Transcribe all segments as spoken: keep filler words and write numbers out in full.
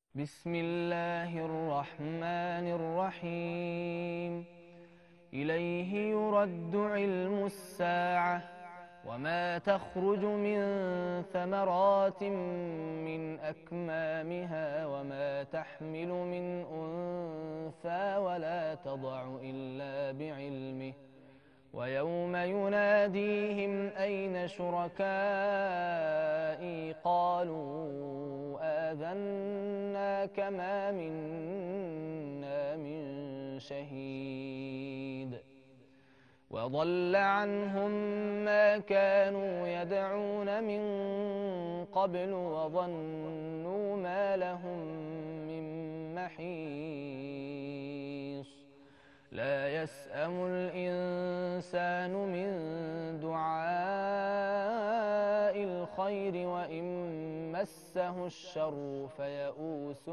بسم الله الرحمن الرحيم. إليه يرد علم الساعة وما تخرج من ثمرات من أكمامها وما تحمل من أنثى ولا تضع إلا بعلمه ويوم يناديهم أين شركائي قالوا آذناك ما منا من شهيد وضل عنهم ما كانوا يدعون من قبل وظنوا ما لهم من محيص لا يسأم الإنسان من دعاء الخير وإن مسه الشر فيئوس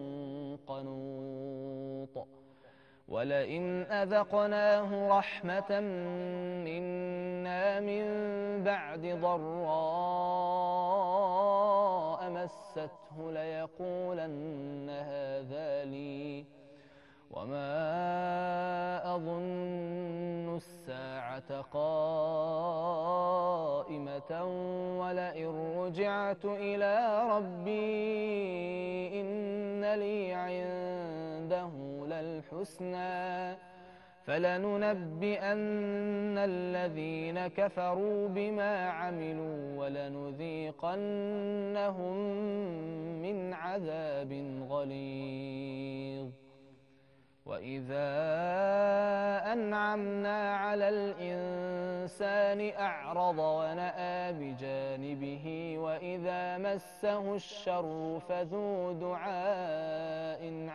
قنوط ولئن أذقناه رحمة منا من بعد ضراء مسته ليقولن هذا لي وما أظن الساعة قائمة ولئن رجعت إلى ربي إن لي عنده للحسنى فلننبئن الذين كفروا بما عملوا ولنذيقنهم من عذاب غليظ. وإذا أنعمنا على الإنسان أعرض ونأى بجانبه وإذا مسه الشر فذو دعاء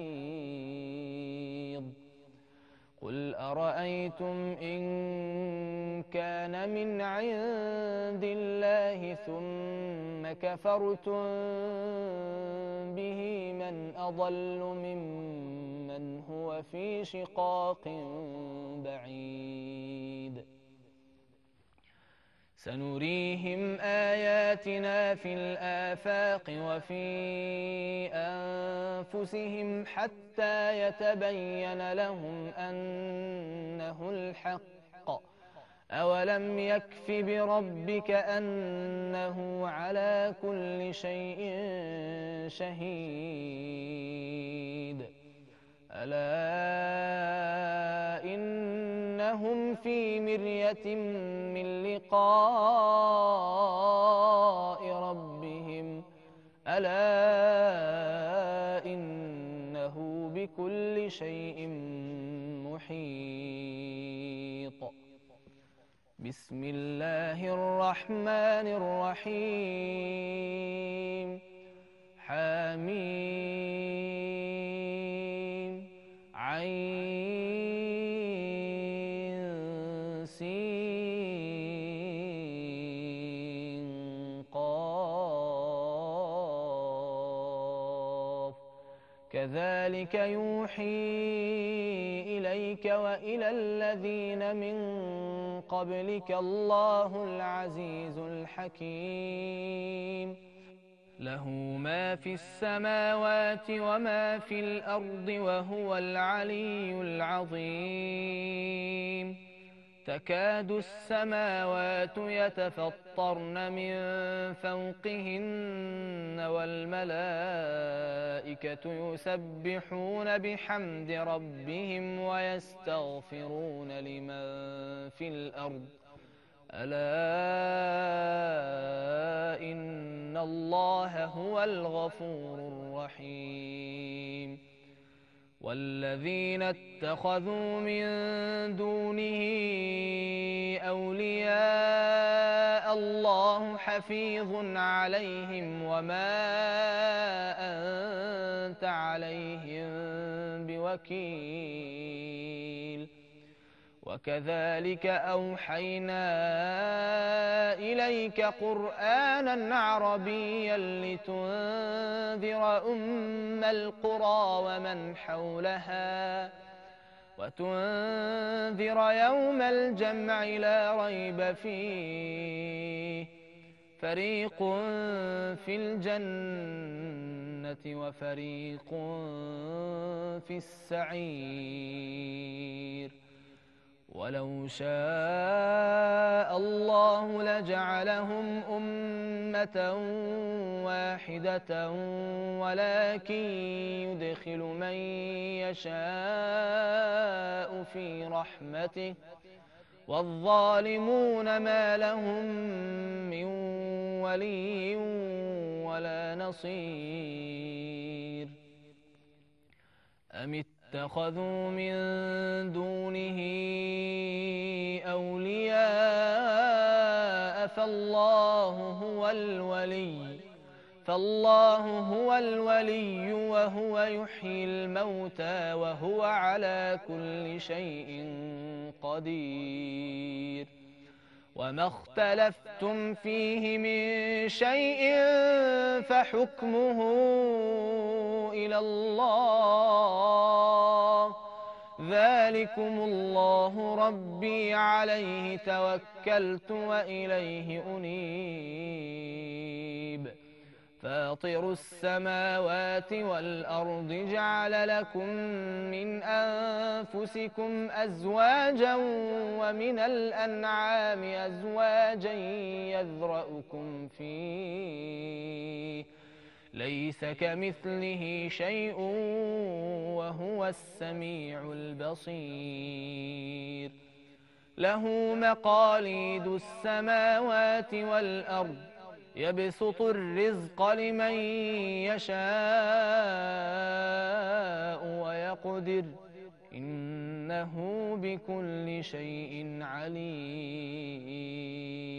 عريض. قل أرأيتم إن كان من عند الله ثم كفرتم به من أضل ممن هو في شقاق بعيد. سنريهم آياتنا في الآفاق وفي أنفسهم حتى يتبين لهم أنه الحق. أولم يكف بربك أنه على كل شيء شهيد. ألا إنهم في مرية من لقاء ربهم ألا إنه بكل شيء محيط. بسم الله الرحمن الرحيم. حميم عين سين قاف كذلك يوحي إليك وإلى الذين من قبلك الله العزيز الحكيم. له ما في السماوات وما في الأرض وهو العلي العظيم. تكاد السماوات يتفطرن من فوقهن والملائكة يسبحون بحمد ربهم ويستغفرون لمن في الأرض ألا إن الله هو الغفور الرحيم. والذين اتخذوا من دونه أولياء الله حفيظ عليهم وما أنت عليهم بوكيل. وكذلك أوحينا إليك قرآنا عربيا لتنذر أم القرى ومن حولها وتنذر يوم الجمع لا ريب فيه فريق في الجنة وفريق في السعير ولو شاء الله لجعلهم أمة واحدة ولكن يدخل من يشاء في رحمته والظالمون ما لهم من ولي ولا نصير أم اتخذوا من دونه أولياء فالله هو الولي فالله هو الولي وهو يحيي الموتى وهو على كل شيء قدير وما اختلفتم فيه من شيء فحكمه إلى الله ذلكم الله ربي عليه توكلت وإليه أنيب فاطر السماوات والأرض جعل لكم من أنفسكم أزواجا ومن الأنعام أزواجا يذرأكم فيه ليس كمثله شيء وهو السميع البصير له مقاليد السماوات والأرض يبسط الرزق لمن يشاء ويقدر إنه بكل شيء عليم